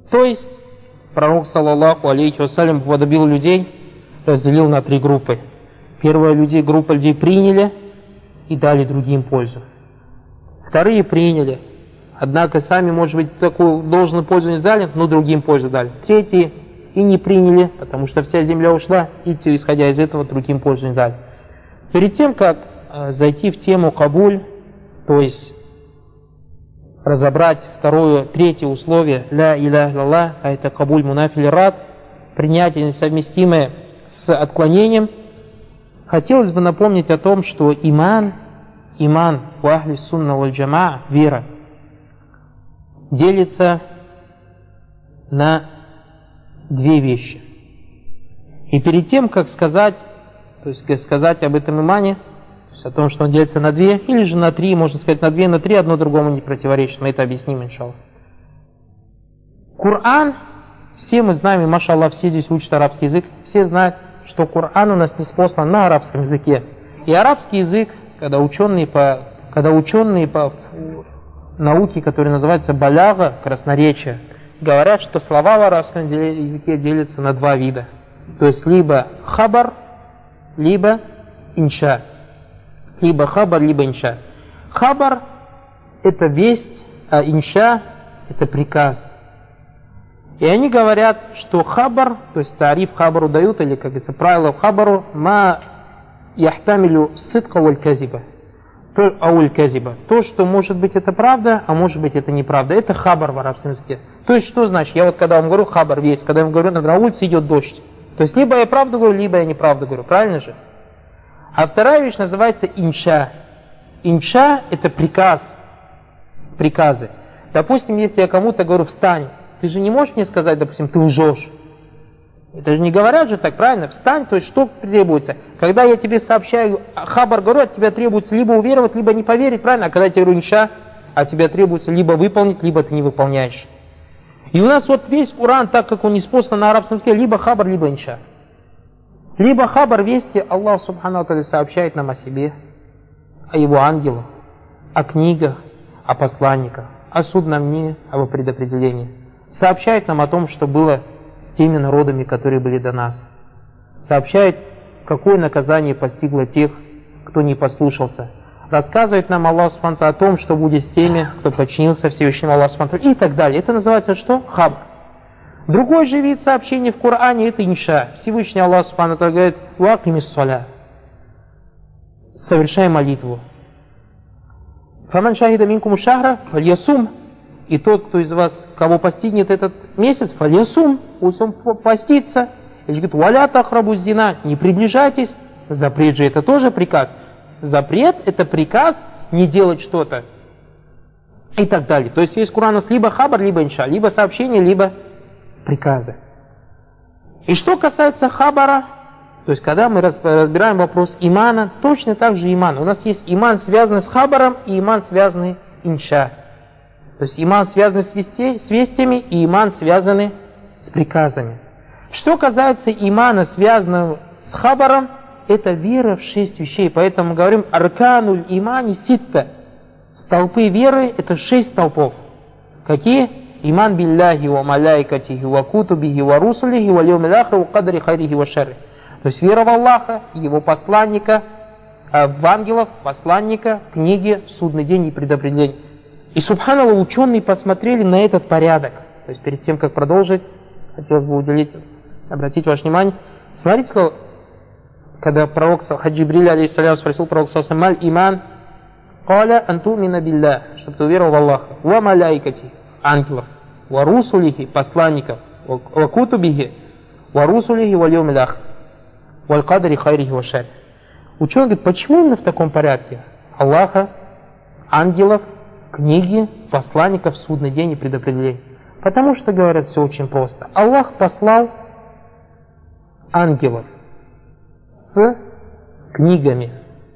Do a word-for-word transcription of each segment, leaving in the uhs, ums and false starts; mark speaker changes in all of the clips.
Speaker 1: То есть, пророк, саллаллаху алейхи вассалям, уподобил людей, разделил на три группы. Первая людей, группа людей приняли и дали другим пользу. Вторые приняли, однако сами, может быть, такую должную пользу не дали, но другим пользу дали. Третьи и не приняли, потому что вся земля ушла, и, исходя из этого, другим пользу не дали. Перед тем, как э, зайти в тему кабуль, то есть разобрать второе, третье условие ля иляха илlallah, а это кабуль мунафиль рад, принятие несовместимое с отклонением, хотелось бы напомнить о том, что иман, иман у ахли сунна валь джамаа, вера, делится на две вещи. И перед тем, как сказать, то есть сказать об этом имане, то есть о том, что он делится на две, или же на три, можно сказать на две, на три, одно другому не противоречит, мы это объясним, иншаллах. Коран, все мы знаем, и машаллах, все здесь учат арабский язык, все знают, что Коран у нас ниспослан на арабском языке. И арабский язык, когда ученые по, когда ученые по науке, которые называются баляга, красноречие, говорят, что слова в арабском языке делятся на два вида. То есть либо хабар, либо инша. Либо хабар, либо инша. Хабар – это весть, а инша – это приказ. И они говорят, что хабар, то есть тариф хабару дают, или, как говорится, правило хабару, ма яхтамилю сидка валь казиба. Ауль казиба. То, что может быть это правда, а может быть это неправда. Это хабар в арабском языке. То есть что значит? Я вот когда вам говорю хабар весть, когда я вам говорю, на улице идет дождь. То есть либо я правду говорю, либо я неправду говорю. Правильно же? А вторая вещь называется инша. Инша – это приказ. Приказы. Допустим, если я кому-то говорю встань, ты же не можешь мне сказать, допустим, ты лжешь. Это же не говорят же так, правильно? Встань, то есть что требуется? Когда я тебе сообщаю, хабар говорю, от тебя требуется либо уверовать, либо не поверить, правильно? А когда я тебе говорю инша, от тебя требуется либо выполнить, либо ты не выполняешь. И у нас вот весь Коран, так как он ниспослан на арабском языке, либо хабар, либо инша. Либо хабар вести, Аллах субхану ва тааля сообщает нам о себе, о его ангелах, о книгах, о посланниках, о судном дне, об предопределении. Сообщает нам о том, что было с теми народами, которые были до нас. Сообщает, какое наказание постигло тех, кто не послушался. Рассказывает нам Аллах субхану ва тааля о том, что будет с теми, кто подчинился Всевышнему Аллаху субхану ва тааля, и так далее. Это называется что? Хабар. Другой же вид сообщения в Коране – это инша. Всевышний Аллах субхану ва тааля говорит: «Вакимис саля». Совершай молитву. «Фаман шахида минкум шахра фальясум». И тот, кто из вас, кого постигнет этот месяц, фальясум, пусть он постится. И говорит: «Валя тахрабу зина», не приближайтесь. Запрет же это тоже приказ. Запрет – это приказ не делать что-то. И так далее. То есть весь Коран у нас либо хабар, либо инша, либо сообщение, либо приказы. И что касается хабара, то есть когда мы разбираем вопрос имана, точно так же иман. У нас есть иман, связанный с хабаром, и иман, связанный с инша. То есть иман, связанный с, вестей, с вестями, и иман, связанный с приказами. Что касается имана, связанного с хабаром, это вера в шесть вещей. Поэтому мы говорим аркануль имани ситта. Столпы веры – это шесть столпов. Какие? Иман билляхи ва маляйкатихи ва кутубихи ва русулихи ва льюмил ахир ва кадри хайрихи ва шарри. То есть вера в Аллаха, его посланника, в ангелов, посланника, книги, судный день и предопределение. И субханаллах, ученые посмотрели на этот порядок. То есть перед тем, как продолжить, хотелось бы уделить, обратить ваше внимание. Смотрите, сказал, когда пророк Хаджибриль алейхиссалям спросил пророк саллаллаху иман, «Каля антумина билля», чтобы ты уверовал в Аллаха, «Ва маляйкати», ангелов, «Ва русулихи», посланников, «Ва кутубихи», «Ва русулихи ва льюмил ахир, ва кадри хайрихи ва шарри». Ученый говорит, почему именно в таком порядке? Аллаха, ангелов, книги, посланников, судный день и предопределение. Потому что, говорят, все очень просто. Аллах послал ангелов с книгами,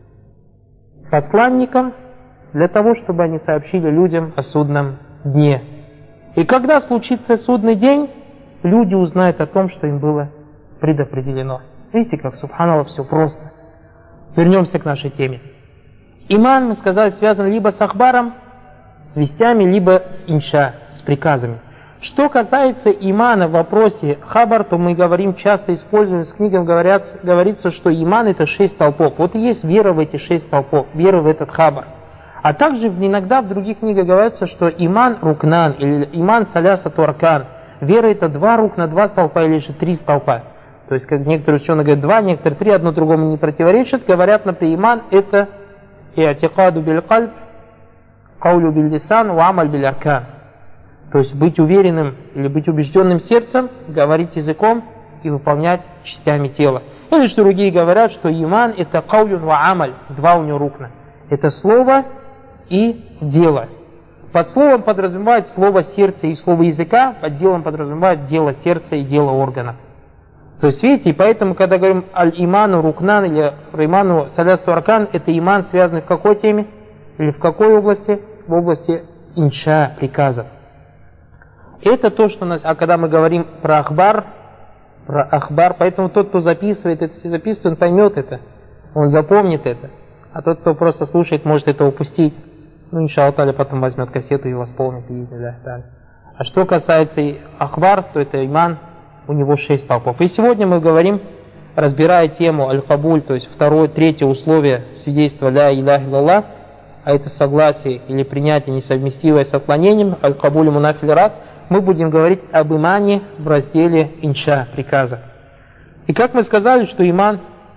Speaker 1: посланникам, для того, чтобы они сообщили людям о судном дне. И когда случится судный день, люди узнают о том, что им было предопределено. Видите, как, субханаллах, все просто. Вернемся к нашей теме. Иман, мы сказали, связан либо с ахбаром, с вестями, либо с инша, с приказами. Что касается имана в вопросе хабар, то мы говорим, часто используем, с книгами говорят, говорится, что иман это шесть столпов. Вот и есть вера в эти шесть столпов, вера в этот хабар. А также иногда в других книгах говорится, что иман рукнан, или иман саляса туркан. Вера это два рукна, два столпа или же три столпа. То есть, как некоторые ученые говорят два, некоторые три, одно другому не противоречит. Говорят, например, иман это и'тикаду биль кальб, каулю биль лисан, ва амаль биль аркан. То есть быть уверенным или быть убежденным сердцем, говорить языком и выполнять частями тела. Или же другие говорят, что иман это каулюн ва амаль, два у него рукна. Это слово и дело. Под словом подразумевает слово сердца и слово языка, под делом подразумевает дело сердца и дело органов. То есть видите, и поэтому, когда говорим аль-иману рукнан или иману салясту аркан, это иман, связанный в какой теме? Или в какой области? В области инша, приказов. Это то, что у нас, а когда мы говорим про ахбар, про ахбар, поэтому тот, кто записывает, это записывает, он поймет это, он запомнит это, а тот, кто просто слушает, может это упустить. Ну, иншаллах та'аля, потом возьмет кассету и восполнит. А что касается ахбар, то это иман, у него шесть столпов. И сегодня мы говорим, разбирая тему аль-кабуль, то есть второе, третье условие свидетельства ля иляха илlallah, а это согласие или принятие, несовместимое с отклонением, аль-кабуль мунафиль рад, мы будем говорить об имане в разделе инша, приказа. И как мы сказали, что иман,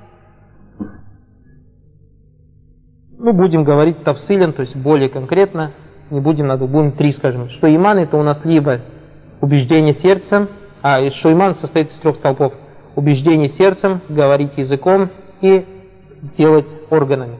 Speaker 1: мы будем говорить тавсилен, то есть более конкретно, не будем, надо, будем три, скажем, что иман это у нас либо убеждение сердцем, а что иман состоит из трех столпов. Убеждение сердцем, говорить языком и делать органами.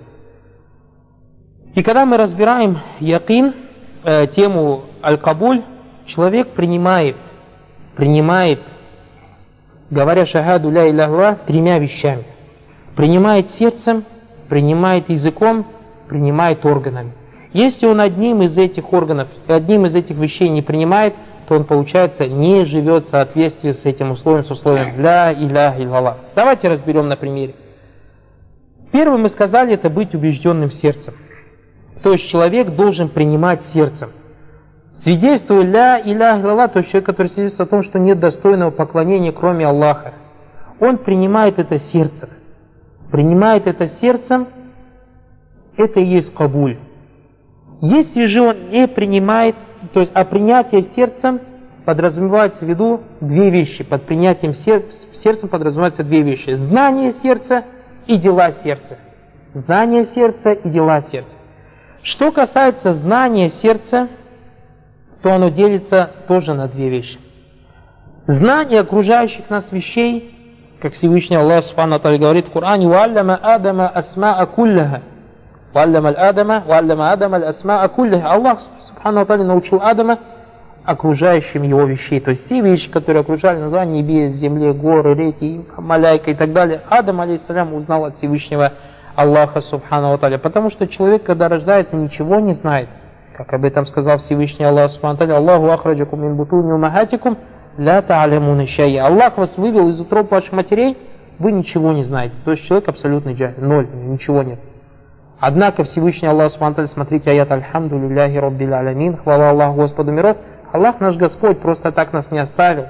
Speaker 1: И когда мы разбираем якин, э, тему аль-кабуль, человек принимает, принимает, говоря шахаду ля иляха илlallah, тремя вещами. Принимает сердцем, принимает языком, принимает органами. Если он одним из этих органов, одним из этих вещей не принимает, то он, получается, не живет в соответствии с этим условием, с условием ля иляха илlallah. Давайте разберем на примере. Первым мы сказали, это быть убежденным сердцем. То есть человек должен принимать сердцем. Свидетельствуя ля иляха илlallah, то есть человек, который свидетельствует о том, что нет достойного поклонения, кроме Аллаха, он принимает это сердцем. Принимает это сердцем, это и есть кабуль. Если же он не принимает, то есть, а принятие сердцем подразумевается в виду две вещи. Под принятием сер- сердцем подразумеваются две вещи. Знание сердца и дела сердца. Знание сердца и дела сердца. Что касается знания сердца, то оно делится тоже на две вещи. Знание окружающих нас вещей, как Всевышний Аллах Субхану ва Тааля говорит в Коране, «Ва'аллама Адама асма'a кулляха». «Ва'аллама Адама, ва'аллама Адама асма'a кулляха». Аллах Субхану ва Тааля научил Адама окружающим его вещей. То есть все вещи, которые окружали название небес, земли, горы, реки, маляйка и так далее. Адам, алейхиссалям, узнал от Всевышнего Аллаха Субхану ва Тааля. Потому что человек, когда рождается, ничего не знает. Как об этом сказал Всевышний Аллах Субхану ва Тааля, «Аллаху ахраджакум мин бутуни уммахатикум ля та'алямуна шай'а». Аллах вас вывел из утроб ваших матерей, вы ничего не знаете. То есть человек абсолютный джахиль, ноль, ничего нет. Однако Всевышний Аллах Субхану ва Тааля, смотрите аят «Альхамду лилляхи раббил алямин», хвала Аллаху Господу миров, Аллах наш Господь просто так нас не оставил.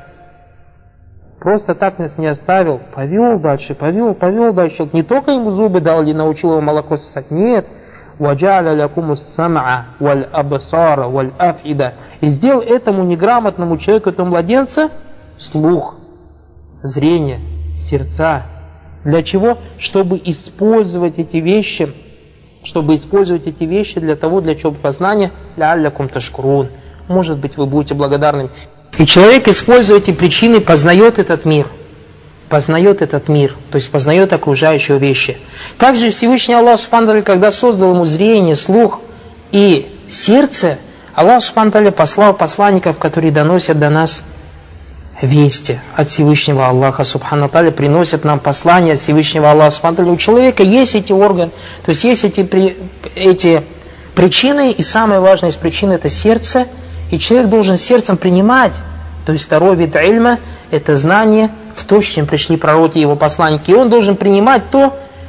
Speaker 1: Просто так нас не оставил. Повел дальше, повел, повел дальше. Не только ему зубы дал или научил его молоко сосать. Нет. وَجَعَلَ لَكُمُ السَّمْعَ وَالْأَبْصَارَ وَالْأَفْئِدَةَ. И сделал этому неграмотному человеку, этому младенца, слух, зрение, сердца. Для чего? Чтобы использовать эти вещи, чтобы использовать эти вещи для того, для чего познания, لَعَلَّكُمْ تَشْكُرُونَ. Может быть, вы будете благодарными. И человек, используя эти причины, познает этот мир. Познает этот мир, то есть познает окружающие вещи. Также Всевышний Аллах Субхану ва Тааля, когда создал ему зрение, слух и сердце, Аллах Субхану ва Тааля послал посланников, которые доносят до нас вести от Всевышнего Аллаха Субхану ва Тааля, приносят нам послания от Всевышнего Аллаха Субхану ва Тааля. У человека есть эти органы, то есть есть эти, эти причины, и самая важная из причин это сердце, и человек должен сердцем принимать, то есть второй вид ильма – это знание в то, с чем пришли пророки и его посланники. И он должен принимать то,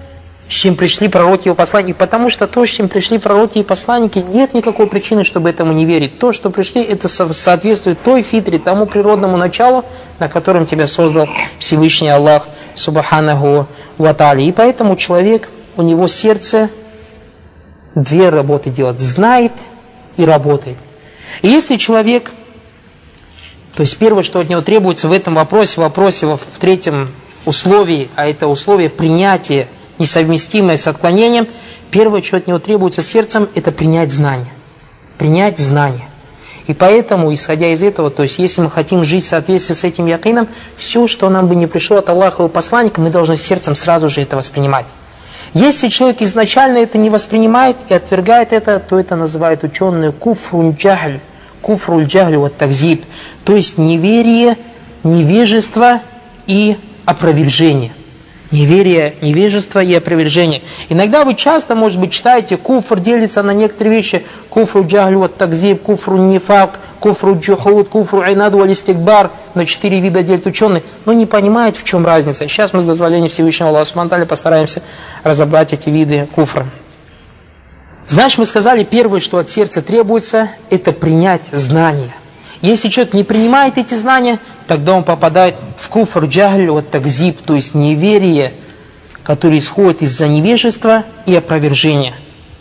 Speaker 1: с чем пришли пророки и посланники, потому что то, с чем пришли пророки и посланники, нет никакой причины, чтобы этому не верить. То, что пришли, это соответствует той фитре, тому природному началу, на котором тебя создал Всевышний Аллах, Субханаху ва Тааля. И поэтому человек, у него сердце две работы делает, знает и работает. И если человек, то есть первое, что от него требуется в этом вопросе, в вопросе в третьем условии, а это условие принятия, несовместимое с отклонением, первое, что от него требуется сердцем, это принять знание. Принять знание. И поэтому, исходя из этого, то есть если мы хотим жить в соответствии с этим якином, все, что нам бы не пришло от Аллаха и посланника, мы должны сердцем сразу же это воспринимать. Если человек изначально это не воспринимает и отвергает это, то это называют ученые куфрун джахль, куфруль джахль вот такзиб, то есть неверие, невежество и опровержение. Неверие, невежество и опровержение. Иногда вы часто, может быть, читаете, куфр делится на некоторые вещи. Куфру джахлю вот такзиб, куфру нифак, куфру джухуд, куфру айнаду алистикбар. На четыре вида делят ученые, но не понимают, в чем разница. Сейчас мы с дозволения Всевышнего Аллаха субхану ва тааля постараемся разобрать эти виды куфра. Значит, мы сказали, первое, что от сердца требуется, это принять знания. Если человек не принимает эти знания, тогда он попадает в куфр джахль вот такзиб, то есть неверие, которое исходит из-за невежества и опровержения.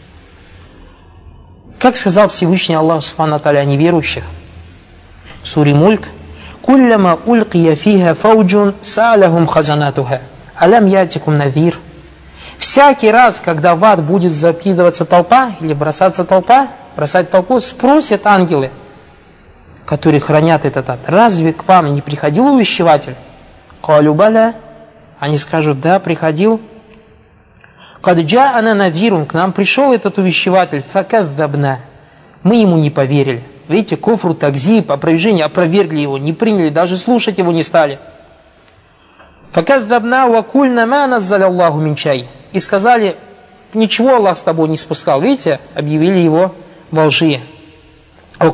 Speaker 1: Как сказал Всевышний Аллах субхану ва тааля о неверующих в суре Мульк: «Кулляма улькия фиха фауджун са'алахум хазанатуха, алям ятикум навир». Всякий раз, когда в ад будет закидываться толпа, или бросаться толпа, бросать толпу, спросят ангелы, которые хранят этот ад: разве к вам не приходил увещеватель? Калю баля. Они скажут: да, приходил. Кад джа'ана навирун, к нам пришел этот увещеватель, факадзабна. Мы ему не поверили. Видите, куфру такзиб, опровержение, опровергли его, не приняли, даже слушать его не стали. Факадзабна ва кульна ма наззаля Аллаху мин шай. И сказали: ничего Аллах с тобой не спускал. Видите, объявили его во лжи. Вы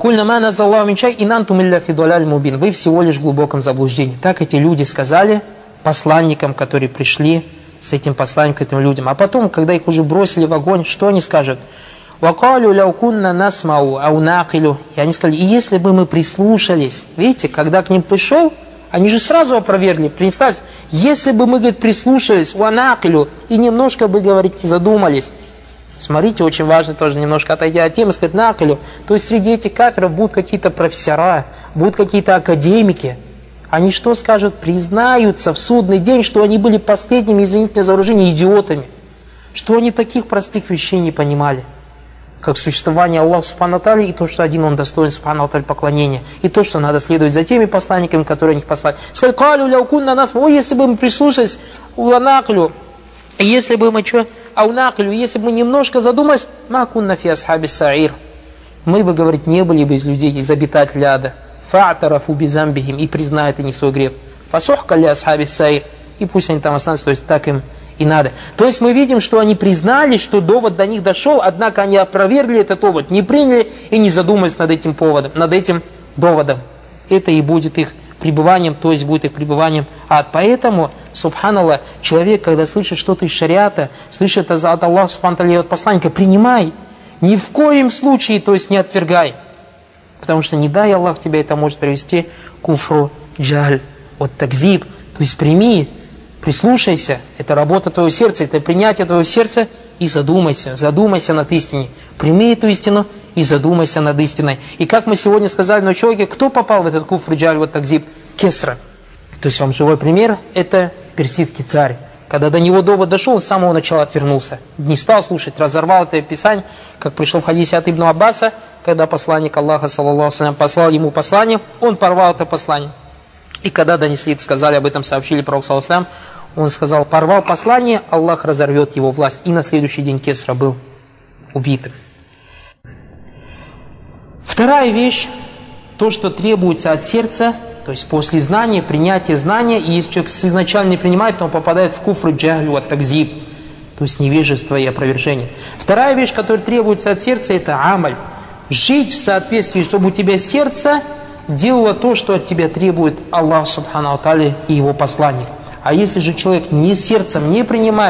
Speaker 1: всего лишь в глубоком заблуждении. Так эти люди сказали посланникам, которые пришли с этим посланником, этим людям. А потом, когда их уже бросили в огонь, что они скажут? И они сказали: и если бы мы прислушались, видите, когда к ним пришел, они же сразу опровергли. Представьте, если бы мы, говорит, прислушались, и немножко бы, говорит, задумались. Смотрите, очень важно тоже немножко отойдя от темы, сказать накалю. То есть среди этих кафиров будут какие-то профессора, будут какие-то академики. Они что скажут? Признаются в судный день, что они были последними, извините меня за выражение, идиотами. Что они таких простых вещей не понимали. Как существование Аллаха субхану ва тааля и то, что один Он достоин субхану ва тааля поклонения. И то, что надо следовать за теми посланниками, которые они послали. Сказали: калю ляукунна нас, ой, если бы мы прислушались, уанаклю, если бы мы что... Аунаклю, если бы мы немножко задумались, макунна фи асхаби саир, мы бы, говорит, не были бы из людей, из обитателей ада. Фа'тарафу бизамбихим, и признают они свой грех. Фасухка ли асхаби саир, и пусть они там останутся, то есть так им и надо. То есть мы видим, что они признали, что довод до них дошел, однако они опровергли этот довод, не приняли и не задумались над этим поводом, над этим доводом. Это и будет их пребыванием, то есть будет их пребыванием ад. Поэтому, субханаллах, человек, когда слышит что-то из шариата, слышит от Аллаха субхану ва тааля, от посланника, принимай. Ни в коем случае, то есть не отвергай. Потому что не дай Аллах тебя, это может привести к куфру джахль, от такзиб. То есть прими, прислушайся, это работа твоего сердца, это принятие твоего сердца, и задумайся, задумайся над истиной. Прими эту истину и задумайся над истиной. И как мы сегодня сказали на человеке, кто попал в этот куфр джахль вот такзиб? Кесра. То есть вам живой пример, это персидский царь. Когда до него довод дошел, он с самого начала отвернулся. Не стал слушать, разорвал это писание, как пришел в хадисе от Ибн Аббаса, когда посланник Аллаха, саллаллаху алейхи ва саллям, послал ему послание, он порвал это послание. И когда донесли, сказали об этом, сообщили пророку, саллаллаху алейхи ва саллям, он сказал: порвал послание, Аллах разорвет его власть. И на следующий день Кесра был убитым. Вторая вещь, то, что требуется от сердца, то есть после знания, принятия знания, и если человек изначально не принимает, то он попадает в куфр джахль ва такзиб, то есть невежество и опровержение. Вторая вещь, которая требуется от сердца, это амаль. Жить в соответствии, чтобы у тебя сердце делало то, что от тебя требует Аллах субхану ва тааля и его посланник. А если же человек не сердцем не принимает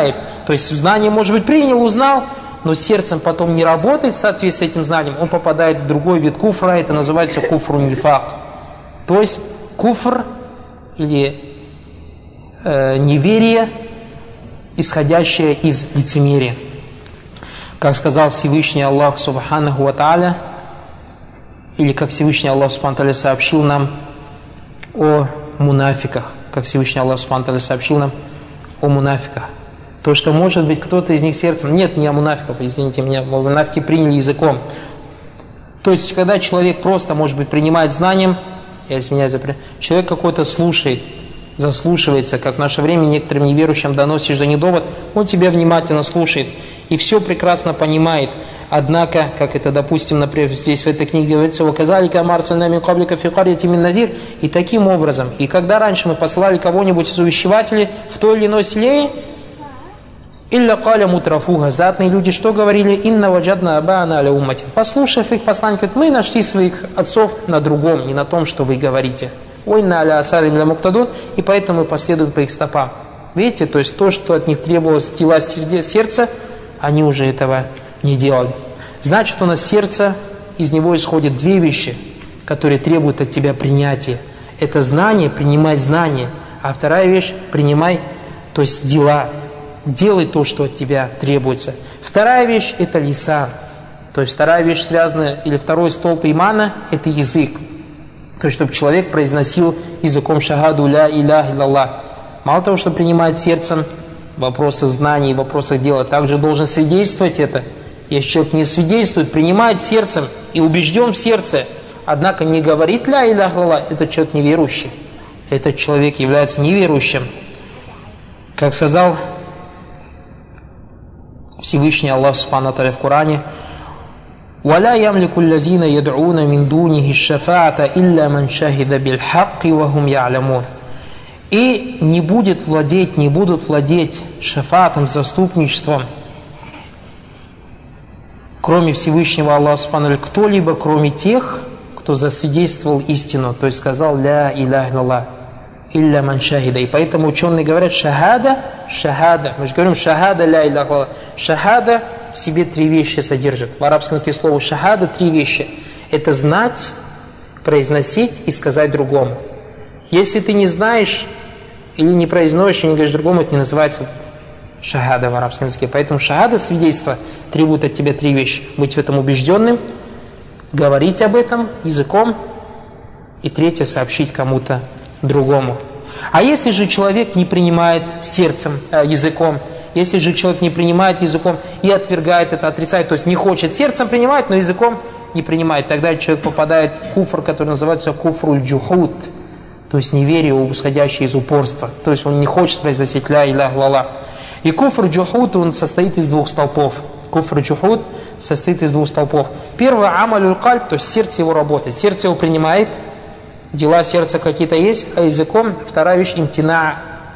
Speaker 1: То есть знание, может быть, принял, узнал, но сердцем потом не работает в соответствии с этим знанием, он попадает в другой вид куфра, это называется куфру нифак. То есть куфр или э, неверие, исходящее из лицемерия. Как сказал Всевышний Аллах Субханаху ва Тааля, или как Всевышний Аллах Субханаху ва Тааля сообщил нам о мунафиках, как Всевышний Аллах Субханаху ва Тааля сообщил нам о мунафиках. То, что может быть кто-то из них сердцем, нет, не о мунафиках, извините меня, мунафики приняли языком. То есть, когда человек просто, может быть, принимает знанием, я извиняюсь, человек какой-то слушает, заслушивается, как в наше время некоторым неверующим доносишь да не довод, он тебя внимательно слушает и все прекрасно понимает. Однако, как это, допустим, например, здесь в этой книге говорится, «Ваказалика марсальна мин каблика фи карьяти мин назир», и таким образом, и когда раньше мы посылали кого-нибудь из увещевателей в то или иное селение, «Илля каля мутрафуха», затные люди что говорили? «Инна ваджадна абаана аля уммати». Послушав их, посланник говорит, мы нашли своих отцов на другом, не на том, что вы говорите. «Ойна аля асарим ля муктадун», и поэтому мы последуем по их стопам. Видите, то есть то, что от них требовалось дела сердца, они уже этого не делали. Значит, у нас сердце, из него исходят две вещи, которые требуют от тебя принятия. Это знание, принимай знание, а вторая вещь, принимай, то есть дела. Делай то, что от тебя требуется. Вторая вещь – это лисан. То есть вторая вещь, связанная, или второй столб имана – это язык. То есть, чтобы человек произносил языком шахаду ля илях иллаллах. Мало того, что принимает сердцем в вопросах знаний, в вопросах дела, также должен свидетельствовать это. Если человек не свидетельствует, принимает сердцем и убежден в сердце, однако не говорит ля илях иллаллах, этот человек неверующий. Этот человек является неверующим. Как сказал Всевышний Аллах Субхану ва Тааля в Коране, «Валя ямлику ллазина яд'уна мин дунихи шафаата илля ман шахида биль хакки ва хум я'лямун». И не будет владеть, не будут владеть шафаатом, заступничеством, кроме Всевышнего Аллаха Субхану ва Тааля, кто-либо, кроме тех, кто засвидетельствовал истину, то есть сказал «Ля илях иллаллах». Илля ман шахида. И поэтому ученые говорят, шахада, шахада. Мы же говорим, шахада ля илля иллаллах. Шахада в себе три вещи содержит. В арабском языке слово шахада три вещи. Это знать, произносить и сказать другому. Если ты не знаешь или не произносишь и не говоришь другому, это не называется шахада в арабском языке. Поэтому шахада, свидетельство, требует от тебя три вещи. Быть в этом убежденным, говорить об этом языком, и третье, сообщить кому-то другому. А если же человек не принимает сердцем, э, языком, если же человек не принимает языком и отвергает это, отрицает, то есть не хочет сердцем принимать, но языком не принимает, тогда человек попадает в куфр, который называется куфруль джухуд, то есть неверие, исходящее из упорства, то есть он не хочет произносить ля илях иллаллах. И куфр джухуд, он состоит из двух столпов. Куфр джухуд состоит из двух столпов. Первый амалюль кальб, то есть сердце его работает, сердце его принимает, дела сердца какие-то есть, а языком вторая вещь имтина,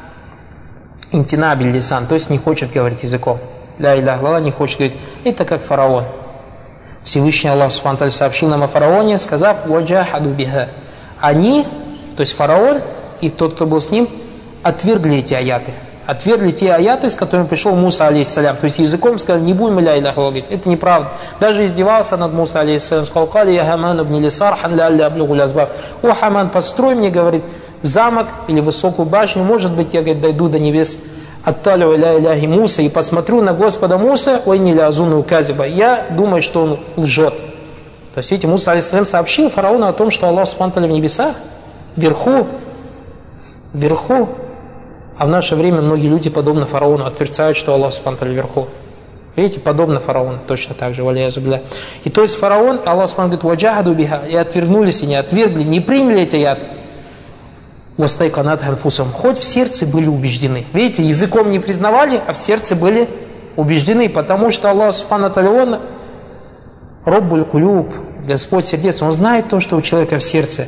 Speaker 1: имтина биль лисан, то есть не хочет говорить языком. Ля илях иллаллах, не хочет говорить. Это как фараон. Всевышний Аллах Субхану ва Тааля сообщил нам о фараоне, сказав «Ваджахаду биха». Они, то есть фараон и тот, кто был с ним, отвергли эти аяты. Отвергли те аяты, с которыми пришел Муса, алейхиссалям. То есть языком сказали, не будем ля илях иллаллах говорить. Это неправда. Даже издевался над Муса, алейхиссалям. Сказал, «Кали я Хаман ибн лисархан ля алля аблюгу лязбаб». «О, Хаман, построй мне, говорит, в замок или высокую башню, может быть, я, говорит, дойду до небес, отталю ля иляхи Муса и посмотрю на Господа Муса, ой, не ля азуну казиба». Я думаю, что он лжет. То есть, видите, Муса, алейхиссалям, сообщил фараону о том, что Аллах Субхану ва Тааля в небесах, вверху, вверху. А в наше время многие люди, подобно фараону, отрицают, что Аллах Субхану ва Тааля вверху. Видите, подобно фараону, точно так же, валяязу билля. И то есть фараон, Аллах Субхану говорит, «Ваджахаду биха», и отвернулись, и не отвергли, не приняли эти аяты. «Вастайканат анфусахум», хоть в сердце были убеждены. Видите, языком не признавали, а в сердце были убеждены, потому что Аллах Субхану ва Тааля, Он Роббуль кулюб, Господь сердец, Он знает то, что у человека в сердце.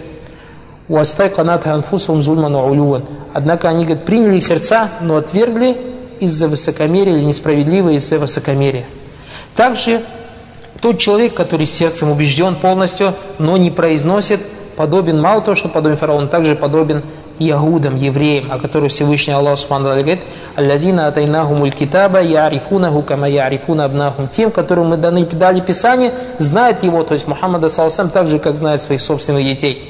Speaker 1: Однако они, говорят, приняли их сердца, но отвергли из-за высокомерия или несправедливо из-за высокомерия. Также тот человек, который сердцем убежден полностью, но не произносит, подобен, мало того, что подобен фараону, также подобен ягудам, евреям, о которых Всевышний Аллах Субхану ва Тааля говорит, аллазина атайнахумуль китаба я'рифунаху кама я'рифуна абнахум. Тем, которым мы даны, дали Писание, знает его, то есть Мухаммада саллаллаху алейхи ва саллям, так же, как знает своих собственных детей.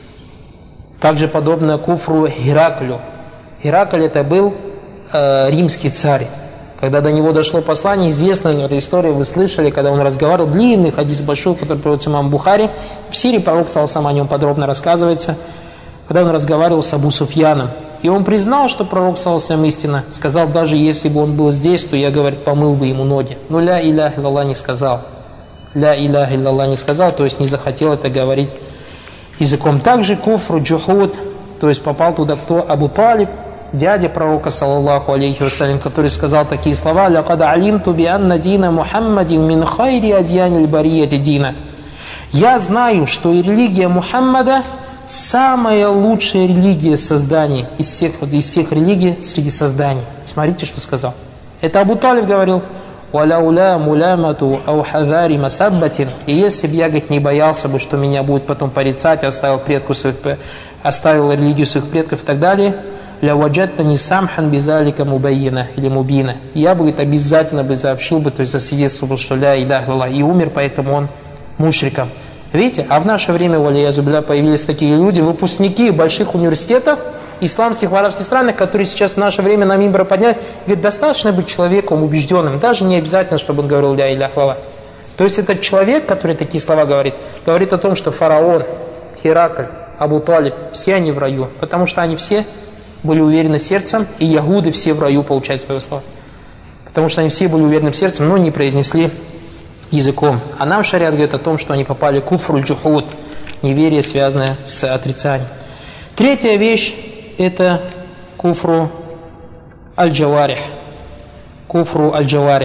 Speaker 1: Также подобно куфру Гераклю. Геракль это был э, римский царь. Когда до него дошло послание, известная эта история, вы слышали, когда он разговаривал, длинный хадис большой, который приводится имам Бухари, в Сире пророк саллаллаху алейхи ва саллям, о нем подробно рассказывается, когда он разговаривал с Абу Суфьяном. И он признал, что пророк саллаллаху алейхи ва саллям истина, сказал, даже если бы он был здесь, то я, говорит, помыл бы ему ноги. Но ля иляха илляллах не сказал. Ля иляха илляллах не сказал, то есть не захотел это говорить языком. Также куфру джухуд, то есть попал туда кто? Абу Талиб, дядя пророка, саллаллаху алейхи вассалям, который сказал такие слова: «Лакад алимту би анна дина Мухаммадин мин хайри адьяниль барияти дина». Я знаю, что и религия Мухаммада самая лучшая религия созданий из всех, из всех религий среди созданий. Смотрите, что сказал. Это Абу Талиб говорил. «Валяуля мулямату аухадари масаббатин». И если бы я, говорит, не боялся бы, что меня будет потом порицать, оставил, предку своих, оставил религию своих предков и так далее, «Ля ваджатта не самхан бизалика мубайина» или мубина. Я бы, говорит, обязательно бы сообщил бы, то есть засвидетельствовал, что ля иляха илляллах, и умер, поэтому он мушриком. Видите, а в наше время, валиязу билля, появились такие люди, выпускники больших университетов, исламских в арабских странах, которые сейчас в наше время на мимбра поднять, говорит, достаточно быть человеком убежденным, даже не обязательно, чтобы он говорил ля иляха илляллах. То есть этот человек, который такие слова говорит, говорит о том, что фараон, Херакль, Абу Талиб, все они в раю, потому что они все были уверены сердцем, и ягуды все в раю получают свои слова. Потому что они все были уверены сердцем, но не произнесли языком. А нам шариат говорит о том, что они попали в куфруль джухуд, неверие, связанное с отрицанием. Третья вещь – это куфру аль-джаварих. Куфру аль-джаварих.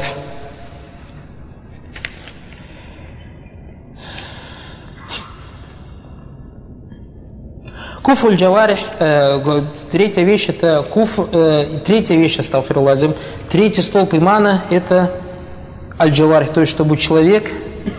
Speaker 1: Куфру аль-джаварих, э, третья вещь – это куфр, э, третья вещь, астагфируллазим, третий столб имана – это аль-джаварих, то есть чтобы человек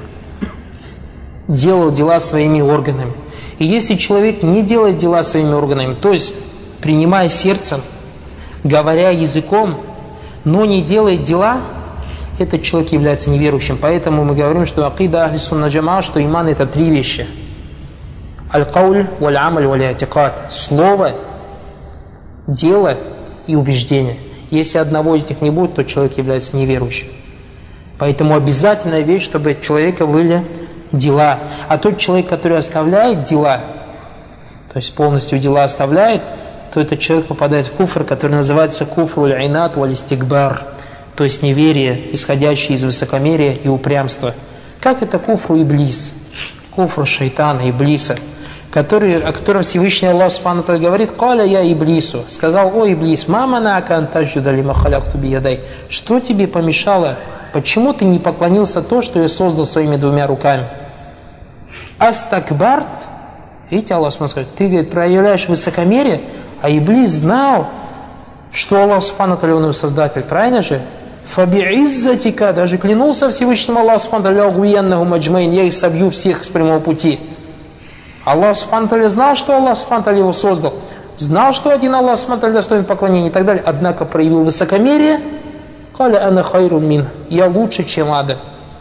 Speaker 1: делал дела своими органами. И если человек не делает дела своими органами, то есть принимая сердцем, говоря языком, но не делает дела, этот человек является неверующим. Поэтому мы говорим, что акида ахли сунна джамаа, что иман это три вещи. Аль-кауль, валь-амаль, валь-атикад. Слово, дело и убеждение. Если одного из них не будет, то человек является неверующим. Поэтому обязательная вещь, чтобы у человека были дела. А тот человек, который оставляет дела, то есть полностью дела оставляет, то этот человек попадает в куфр, который называется куфру аль-инат валь-истикбар, то есть неверие, исходящее из высокомерия и упрямства. Как это куфру иблис, куфру шайтана, иблиса, который, о котором Всевышний Аллах Субхану ва Тааля говорит: «Каля я иблису», сказал: «О иблис, ма манака ан таджуда лима халакту биядай». Что тебе помешало? Почему ты не поклонился то, что я создал своими двумя руками? Астакбарт, видите, Аллах Субхану говорит, ты, говорит, проявляешь высокомерие, а иблис знал, что Аллах Субхану ва Тааля он его создатель, правильно же? Фаби'иззатика, даже клянулся Всевышним Аллах Субхану ва Тааля, гуяннаху маджмаин, я их собью всех с прямого пути. Аллах Субхану ва Тааля знал, что Аллах Субхану ва Тааля его создал, знал, что один Аллах Субхану ва Тааля достоин поклонения и так далее, однако проявил высокомерие. «Каля ана хайру мин», я лучше, чем Адам.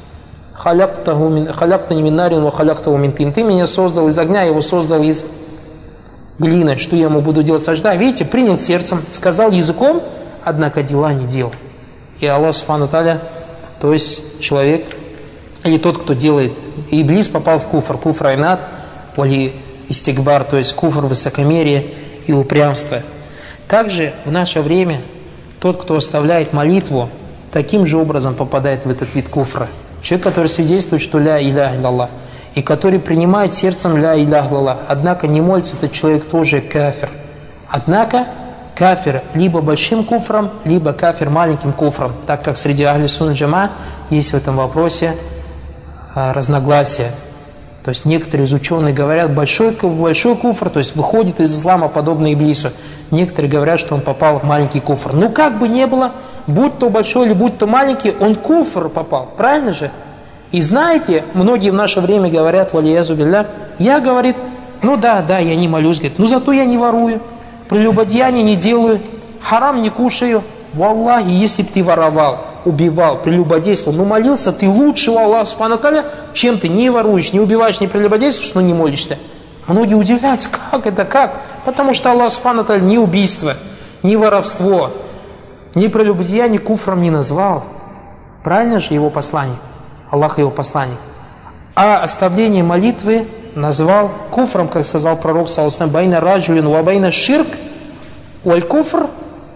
Speaker 1: «Халяктани мин нарин ва халяктаху мин тин». Ты меня создал из огня, я его создал из глины. Что я ему буду делать сажда? Видите, принял сердцем, сказал языком, однако дела не делал. И Аллах Субхану ва Тааля, то есть человек, или тот, кто делает, иблис попал в куфр, куфр айнат, вали истикбар, то есть куфр, высокомерие и упрямство. Также в наше время тот, кто оставляет молитву, таким же образом попадает в этот вид куфра. Человек, который свидетельствует, что ля иляха илляллах, и который принимает сердцем ля иляха илляллах, однако не молится, этот человек тоже кафир. Однако кафир либо большим куфром, либо кафир маленьким куфром, так как среди ахли сунна джама есть в этом вопросе а, разногласия. То есть некоторые из ученых говорят, большой, большой куфр, то есть выходит из ислама подобно иблису. Некоторые говорят, что он попал в маленький куфр. Ну как бы ни было, будь то большой или будь то маленький, он в куфр попал, правильно же? И знаете, многие в наше время говорят, валиязу билля, я, говорит, ну да, да, я не молюсь, говорит, ну зато я не ворую, прелюбодеяния не делаю, харам не кушаю, Валлахи, если бы ты воровал, убивал, прелюбодействовал, но молился ты лучше у Аллаха Субхану ва Тааля, чем ты не воруешь, не убиваешь, не прелюбодействуешь, но не молишься. Многие удивляются, как это, как? Потому что Аллах Субхану ва Тааля ни убийство, ни воровство, ни прелюбодеяние куфром не назвал. Правильно же его посланник? Аллах его посланник. А оставление молитвы назвал куфром, как сказал пророк, саллаллаху алейхи ва саллям, «Байна раджулин ва байна ширк, валь куфр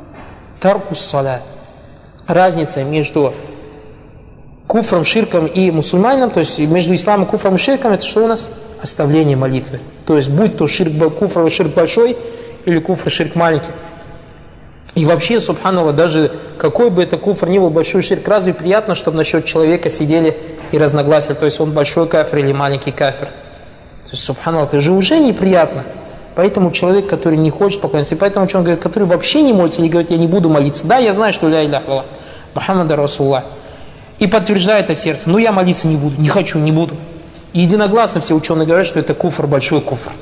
Speaker 1: тарку ссаля». Разница между куфром, ширком и мусульманином, то есть между исламом, куфром и ширком, это что у нас? Оставление молитвы. То есть будь то ширк, куфр и ширк большой, или куфр и ширк маленький. И вообще, субханаллах, даже какой бы это куфр ни был, большой ширк, разве приятно, чтобы насчет человека сидели и разногласия, то есть он большой кафир или маленький кафир. То есть, субханаллах, это же уже неприятно. Поэтому человек, который не хочет поклоняться, и поэтому он говорит, который вообще не молится, или говорит, я не буду молиться. Да, я знаю, что ля иляха илlallah, Мухаммад Расулуллах. И подтверждает это сердце, но я молиться не буду, не хочу, не буду. И единогласно все ученые говорят, что это куфр, большой куфр.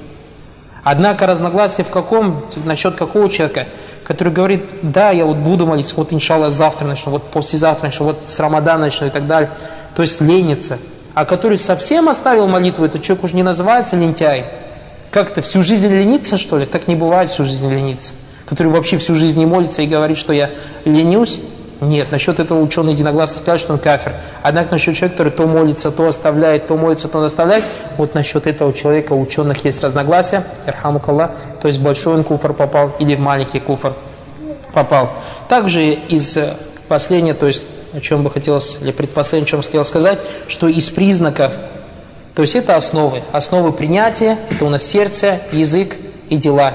Speaker 1: Однако разногласие в каком, насчет какого человека, который говорит, да, я вот буду молиться, вот иншаллах завтра начну, вот послезавтра начну, вот с Рамадана начну и так далее. То есть ленится. А который совсем оставил молитву, этот человек уже не называется лентяй. Как-то всю жизнь лениться, что ли? Так не бывает всю жизнь лениться. Который вообще всю жизнь не молится и говорит, что я ленюсь. Нет, насчет этого ученые единогласно сказали, что он кафир. Однако насчет человека, который то молится, то оставляет, то молится, то оставляет, вот насчет этого человека у ученых есть разногласия. Ирхамукаллах. То есть большой он куфр попал или в маленький куфр попал. Также из последнего, то есть о чем бы хотелось, или предпоследнее, о чем хотел сказать, что из признаков, то есть это основы, основы принятия, это у нас сердце, язык и дела.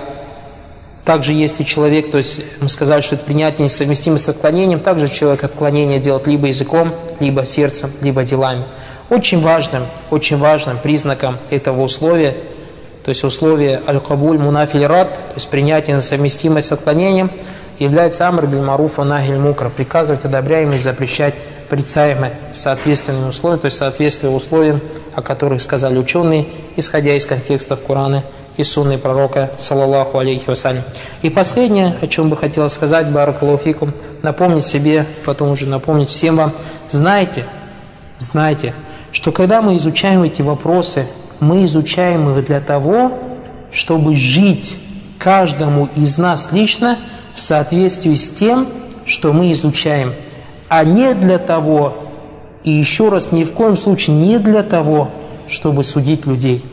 Speaker 1: Также если человек, то есть мы сказали, что это принятие несовместимо с отклонением, также человек отклонение делает либо языком, либо сердцем, либо делами. Очень важным, очень важным признаком этого условия, то есть условие аль-кабуль мунафиль рад, то есть принятие несовместимое с отклонением, является амр биль маруф ва нахи аль мункар, приказывать одобряемое и запрещать порицаемое соответственными условиями, то есть соответствие условиям, о которых сказали ученые, исходя из контекстов Корана и сунны пророка, саллаллаху алейхи вассалям. И последнее, о чем бы хотел сказать, баракаллаху фикум, напомнить себе, потом уже напомнить всем вам, знайте, знайте, что когда мы изучаем эти вопросы, мы изучаем их для того, чтобы жить каждому из нас лично в соответствии с тем, что мы изучаем, а не для того, и еще раз, ни в коем случае не для того, чтобы судить людей.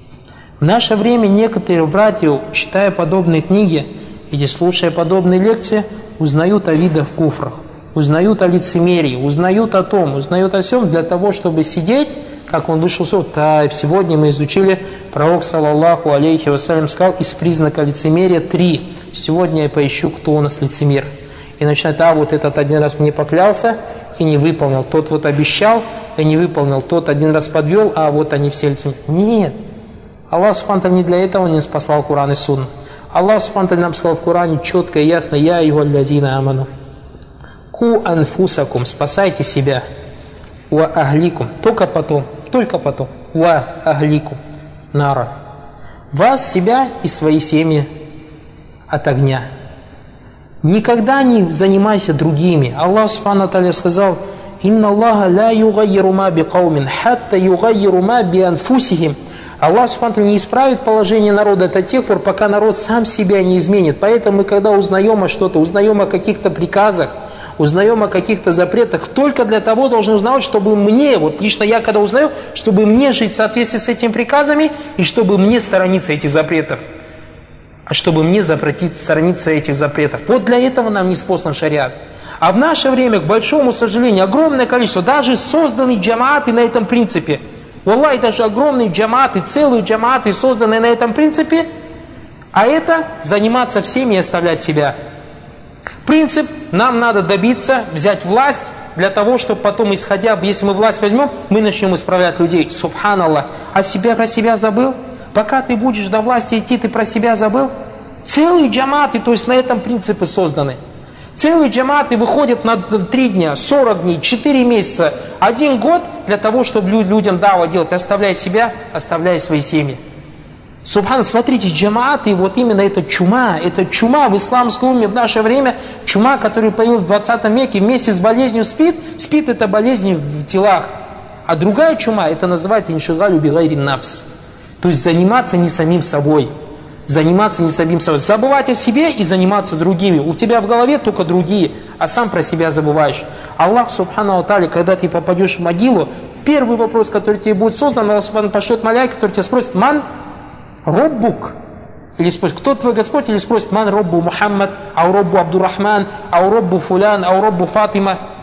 Speaker 1: В наше время некоторые братья, читая подобные книги или слушая подобные лекции, узнают о видах куфрах, узнают о лицемерии, узнают о том, узнают о всем для того, чтобы сидеть, как он вышел сюда. Так, сегодня мы изучили, пророк, саллаллаху алейхи вассалям, сказал, из признаков лицемерия три. Сегодня я поищу, кто у нас лицемер. И начинает, а вот этот один раз мне поклялся и не выполнил, тот вот обещал и не выполнил, тот один раз подвел, а вот они все лицемеры. Нет. Аллах Субхану ва Тааля не для этого не спасал Коран и Сунну. Аллах Субхану ва Тааля нам сказал в Коране четко и ясно: «Я айюхаллазина аману, ку анфусакум», спасайте себя, ва ахликум, только потом, только потом, ва ахликум нара, вас, себя и свои семьи от огня. Никогда не занимайся другими. Аллах Субхану ва Тааля сказал: «Инна Аллаха ла югаййиру ма би каумин, хатта югаййиру ма би анфусихим». Аллах Субхану ва Тааля не исправит положение народа до тех пор, пока народ сам себя не изменит. Поэтому мы, когда узнаем о что-то, узнаем о каких-то приказах, узнаем о каких-то запретах, только для того должны узнавать, чтобы мне, вот лично я когда узнаю, чтобы мне жить в соответствии с этими приказами, и чтобы мне сторониться этих запретов, а чтобы мне запретить, сторониться этих запретов. Вот для этого нам ниспослан шариат. А в наше время, к большому сожалению, огромное количество, даже созданные джамааты на этом принципе, валлахи, даже огромные джамааты, целые джамааты, созданные на этом принципе, а это заниматься всеми и оставлять себя. Принцип: нам надо добиться, взять власть, для того, чтобы потом, исходя, если мы власть возьмем, мы начнем исправлять людей. Субханаллах. А себя про себя забыл? Пока ты будешь до власти идти, ты про себя забыл? Целые джаматы, то есть на этом принципы созданы. Целые джаматы выходят на три дня, сорок дней, четыре месяца, один год для того, чтобы людям даву делать, оставляя себя, оставляя свои семьи. Субхан, смотрите, джамааты, вот именно это чума, это чума в исламской уме в наше время, чума, которая появилась в двадцатом веке вместе с болезнью СПИД. СПИД это болезнь в телах, а другая чума, это называется иншигалю бигайри нафс. То есть заниматься не самим собой, заниматься не самим собой, забывать о себе и заниматься другими. У тебя в голове только другие, а сам про себя забываешь. Аллах субхану ва тааля, когда ты попадешь в могилу, первый вопрос, который тебе будет создан, Аллах субхану пошлет маляйка, который тебя спросит: ман роббук? Или спросит: кто твой Господь? Или спросит: ман роббу Мухаммад, ау роббу Абдуррахман, ау роббу Фулян, ау роббу Фатима.